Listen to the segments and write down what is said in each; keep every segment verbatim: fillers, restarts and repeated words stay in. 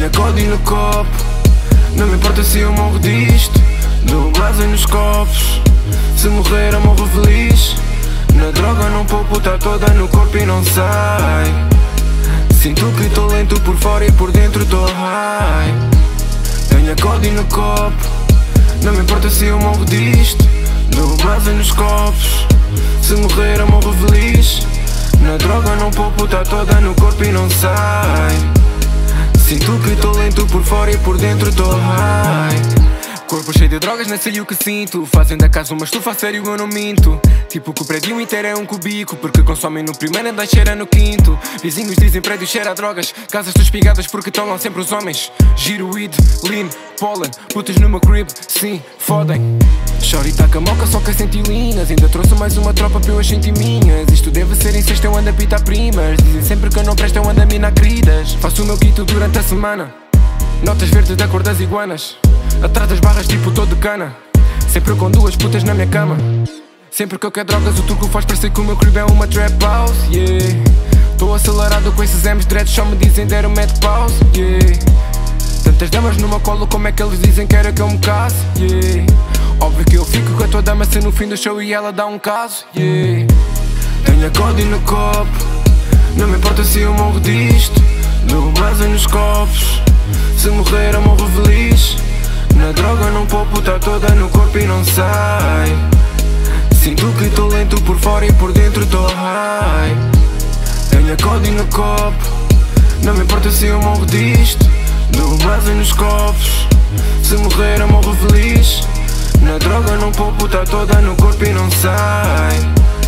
Tenho código no copo, não me importa se eu morro disto. Dou base nos copos, se morrer eu morro feliz. Na droga não poupo, tá toda no corpo e não sai. Sinto que tô lento por fora e por dentro tô high. Tenho código no copo, não me importa se eu morro disto. Dou base nos copos, se morrer eu morro feliz. Na droga não poupo, tá toda no corpo e não sai. Sinto que tô lento por fora e por dentro tô high. Corpo cheio de drogas, não sei o que sinto. Fazem da casa uma estufa, a sério eu não minto. Tipo que o prédio inteiro é um cubico, porque consomem no primeiro andar, cheira no quinto. Vizinhos dizem prédio cheira a drogas, casas tão espigadas porque estão lá sempre os homens. Giro, weed, lean, pollen, putas no meu crib, sim, fodem. Shorty tá com a moca, só quer sentir linhas. Ainda trouxe mais uma tropa para eu as sentir minhas. Isto deve ser incesto, eu ando a pitar primas. Dizem sempre que eu não presto, eu ando a minar queridas. Faço o meu quito durante a semana, notas verdes da cor das iguanas. Atrás das barras tipo todo de cana, sempre com duas putas na minha cama. Sempre que eu quero drogas o turco faz parecer que o meu crib é uma trap house, yeah. Tô acelerado com esses M's dreads, só me dizem deram mad pause, yeah. Tantas damas no meu colo, como é que eles dizem que era que eu me case, yeah. Óbvio que eu fico com a tua dama se no fim do show e ela dá um caso, yeah. Tenho código no copo, não me importa se eu morro disto. Dou base nos copos, se morrer eu morro feliz. Na droga não poupo, tá toda no corpo e não sai. Sinto que tô lento por fora e por dentro tô high. Tenho código no copo, não me importa se eu morro disto. Dou base nos copos, se morrer eu morro feliz. Na droga não poupo, tá toda no corpo e não sai.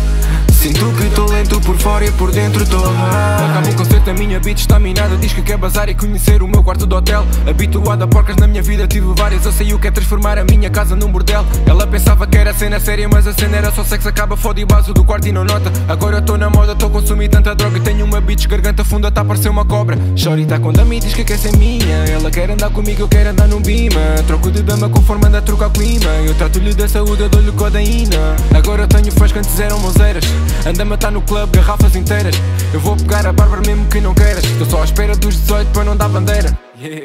Sinto que tô lento por fora e por dentro tô high. Acaba o concerto, a minha beat está minada. Diz que quer bazar e conhecer o meu quarto de hotel. Habituado a porcas na minha vida, tive várias. Eu sei o que é transformar a minha casa num bordel. Ela pensava que era cena séria, mas a cena era só sexo. Acaba foda e base do quarto e não nota. Agora eu tô na moda, tô a consumir tanta droga. Tenho uma bitch, garganta funda, tá a parecer uma cobra. Shorty tá quando a mim diz que quer ser minha. Ela quer andar comigo, eu quero andar num bima. Troco de dama conforme anda a trocar o clima. Eu trato-lhe da saúde, eu dou-lhe codeína. Agora eu tenho fãs que antes eram mozeiras. Anda a matar no clube, garrafas inteiras. Eu vou pegar a Bárbara mesmo que não queiras. Estou só à espera dos dezoito para não dar bandeira, yeah.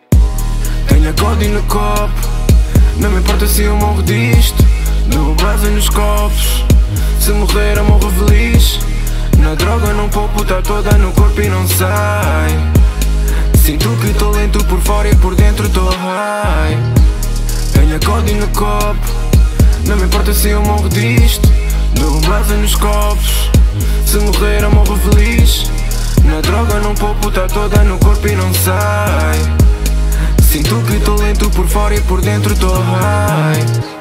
Tenho código no copo, não me importa se eu morro disto. Dou base nos copos, se morrer eu morro feliz. Na droga não poupo, tá toda no corpo e não sai. Sinto que tô lento por fora e por dentro tô high. Tenho código no copo, não me importa se eu morro disto. Dou base nos copos, se morrer eu morro feliz. Na droga não poupo, tá toda no corpo e não sai. Sinto que tô lento por fora e por dentro tô high.